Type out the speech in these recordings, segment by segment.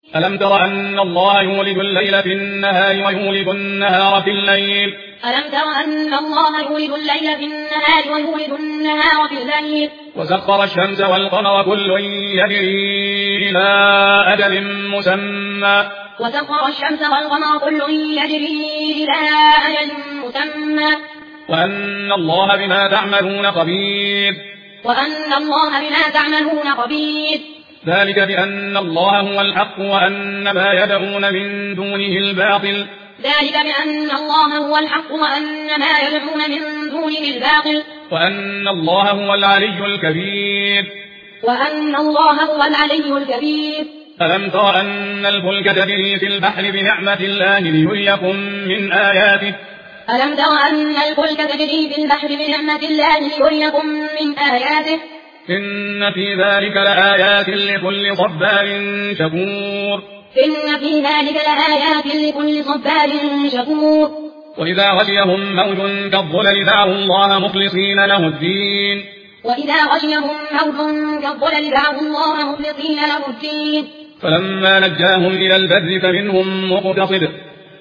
ألم تر أن الله يولد الليل في النهار ويولد النهار في الليل ألم تر أن الله يولد الليل في النهار ويولد النهار في الليل وسخر الشمس والقمر كل يجري إلى أجل مسمى وسخر الشمس والقمر كل يجري إلى أجل مسمى وأن الله بما تعملون خبير وأن الله بما تعملون خبير ذلك بأن الله هو الحق وأن ما يدعون من دونه الباطل ذلك بأن الله هو الحق وأن ما يدعون من دونه الباطل وأن الله هو العلي الكبير وأن الله هو العلي الكبير ألم تر أن الفلك تجري في البحر بنعمة الله ليريكم من آياته ألم تر أن الفلك تجري في البحر بنعمة الله ليريكم من آياته إن في ذلك لآيات لكل صبار شكور إن في ذلك لآيات لكل صبار شكور وإذا غشيهم موج كالظلل دعوا الله مخلصين له الدين وإذا غشيهم موج كالظلل دعوا الله مخلصين له الدين فلما نجاهم إلى البر فمنهم مقتصد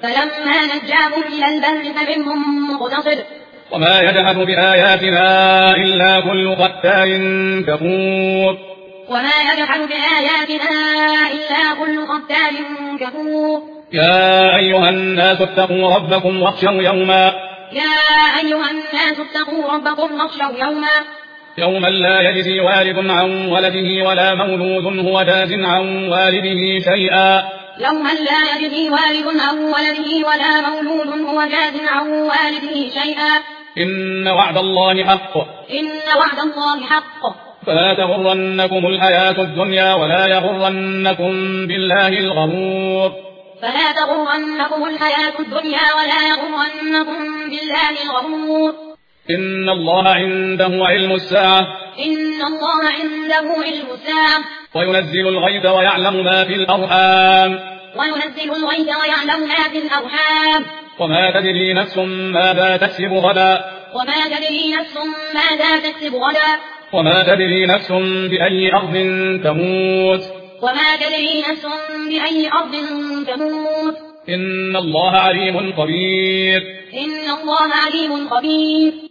وما يجحد بآياتنا إلا كل ختار كفور يا أيها الناس اتقوا ربكم واخشوا يوما لا يجزي والد عن ولده ولا مولود هو جاز عن والده شيئا إن وعد الله حق فلا تغرنكم الحياة الدنيا ولا يغرنكم بالله الغرور إن الله عنده علم الساعة وينزل الغيث ويعلم ما في الأرحام وما تدري نفس ماذا تكسب غدا وما تدري نفس بأي أرض تموت إن الله عليم خبير